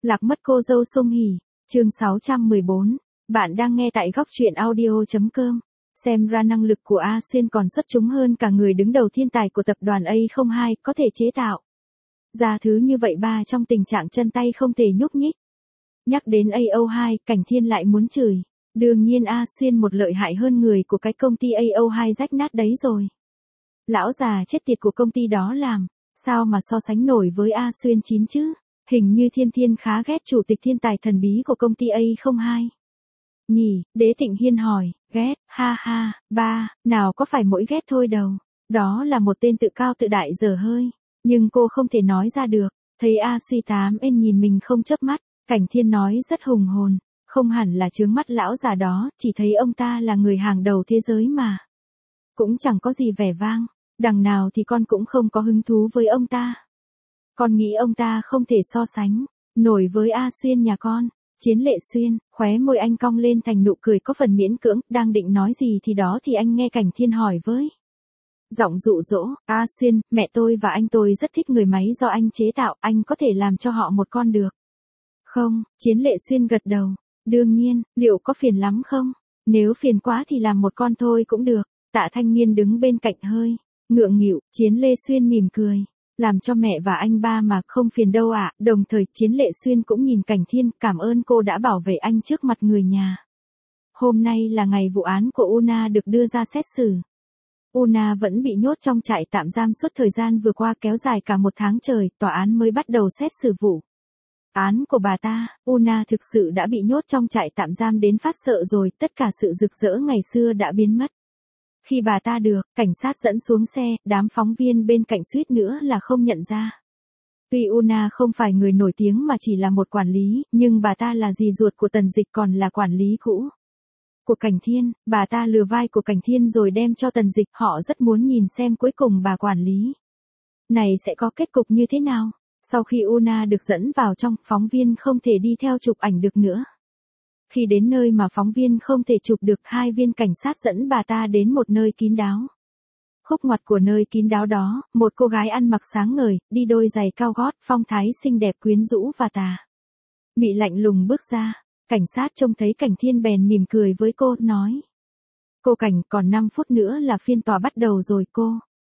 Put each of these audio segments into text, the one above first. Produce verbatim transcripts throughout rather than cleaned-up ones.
Lạc mất cô dâu Sung Hỉ, chương sáu trăm mười bốn. Bạn đang nghe tại góc truyện audio.com. Xem ra năng lực của A Xuyên còn xuất chúng hơn cả người đứng đầu thiên tài của tập đoàn A không hai, có thể chế tạo ra thứ như vậy ba trong tình trạng chân tay không thể nhúc nhích. Nhắc đến A không hai, Cảnh Thiên lại muốn chửi. Đương nhiên A Xuyên một lợi hại hơn người của cái công ty A không hai rách nát đấy rồi. Lão già chết tiệt của công ty đó làm, sao mà so sánh nổi với A Xuyên chín chứ? Hình như Thiên Thiên khá ghét chủ tịch thiên tài thần bí của công ty A không hai. Nhỉ, Đế Tịnh Hiên hỏi, ghét, ha ha, ba, nào có phải mỗi ghét thôi đâu. Đó là một tên tự cao tự đại dở hơi, nhưng cô không thể nói ra được. Thấy A Suy tám ên nhìn mình không chớp mắt, Cảnh Thiên nói rất hùng hồn, không hẳn là chướng mắt lão già đó, chỉ thấy ông ta là người hàng đầu thế giới mà. Cũng chẳng có gì vẻ vang, đằng nào thì con cũng không có hứng thú với ông ta. Con nghĩ ông ta không thể so sánh nổi với A Xuyên nhà con. Chiến Lệ Xuyên, khóe môi anh cong lên thành nụ cười có phần miễn cưỡng, đang định nói gì thì đó thì anh nghe Cảnh Thiên hỏi với giọng dụ dỗ, A Xuyên, mẹ tôi và anh tôi rất thích người máy do anh chế tạo, anh có thể làm cho họ một con được không? Chiến Lệ Xuyên gật đầu, đương nhiên, liệu có phiền lắm không? Nếu phiền quá thì làm một con thôi cũng được. Tạ Thanh Nghiên đứng bên cạnh hơi ngượng nghịu. Chiến Lệ Xuyên mỉm cười, làm cho mẹ và anh ba mà không phiền đâu ạ. À. Đồng thời Chiến Lệ Xuyên cũng nhìn Cảnh Thiên, cảm ơn cô đã bảo vệ anh trước mặt người nhà. Hôm nay là ngày vụ án của Una được đưa ra xét xử. Una vẫn bị nhốt trong trại tạm giam suốt thời gian vừa qua kéo dài cả một tháng trời, tòa án mới bắt đầu xét xử vụ án của bà ta. Una thực sự đã bị nhốt trong trại tạm giam đến phát sợ rồi, tất cả sự rực rỡ ngày xưa đã biến mất. Khi bà ta được cảnh sát dẫn xuống xe, đám phóng viên bên cạnh suýt nữa là không nhận ra. Tuy Una không phải người nổi tiếng mà chỉ là một quản lý, nhưng bà ta là dì ruột của Tần Dịch còn là quản lý cũ của Cảnh Thiên. Bà ta lừa vai của Cảnh Thiên rồi đem cho Tần Dịch, họ rất muốn nhìn xem cuối cùng bà quản lý này sẽ có kết cục như thế nào. Sau khi Una được dẫn vào trong, phóng viên không thể đi theo chụp ảnh được nữa. Khi đến nơi mà phóng viên không thể chụp được, hai viên cảnh sát dẫn bà ta đến một nơi kín đáo. Khúc ngoặt của nơi kín đáo đó, một cô gái ăn mặc sáng ngời, đi đôi giày cao gót, phong thái xinh đẹp quyến rũ và tà mị lạnh lùng bước ra. Cảnh sát trông thấy Cảnh Thiên bèn mỉm cười với cô, nói: Cô Cảnh, còn năm phút nữa là phiên tòa bắt đầu rồi cô.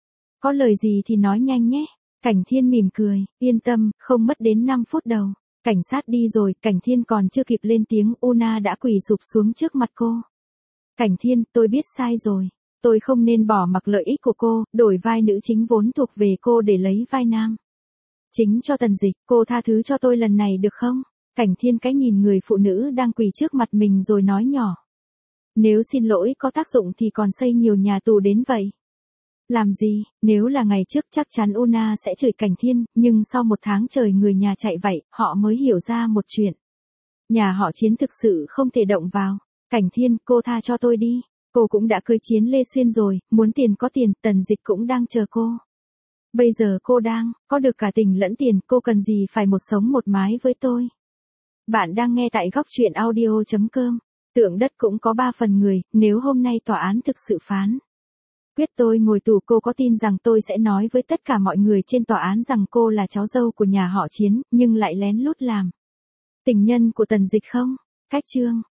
Có lời gì thì nói nhanh nhé. Cảnh Thiên mỉm cười, yên tâm, không mất đến năm phút đâu. Cảnh sát đi rồi, Cảnh Thiên còn chưa kịp lên tiếng, Una đã quỳ sụp xuống trước mặt cô. Cảnh Thiên, tôi biết sai rồi. Tôi không nên bỏ mặc lợi ích của cô, đổi vai nữ chính vốn thuộc về cô để lấy vai nam chính cho Tần Dịch. Cô tha thứ cho tôi lần này được không? Cảnh Thiên cái nhìn người phụ nữ đang quỳ trước mặt mình rồi nói nhỏ. Nếu xin lỗi có tác dụng thì còn xây nhiều nhà tù đến vậy. Làm gì, nếu là ngày trước chắc chắn Una sẽ chửi Cảnh Thiên, nhưng sau một tháng trời người nhà chạy vậy, họ mới hiểu ra một chuyện. Nhà họ Chiến thực sự không thể động vào. Cảnh Thiên, cô tha cho tôi đi. Cô cũng đã cưới Chiến Lê Xuyên rồi, muốn tiền có tiền, Tần Dịch cũng đang chờ cô. Bây giờ cô đang có được cả tình lẫn tiền, cô cần gì phải một sống một mái với tôi. Bạn đang nghe tại góc truyện audio.com. Tượng đất cũng có ba phần người, nếu hôm nay tòa án thực sự phán quyết tôi ngồi tù, cô có tin rằng tôi sẽ nói với tất cả mọi người trên tòa án rằng cô là cháu dâu của nhà họ Chiến, nhưng lại lén lút làm tình nhân của Tần Dịch không? Cách chương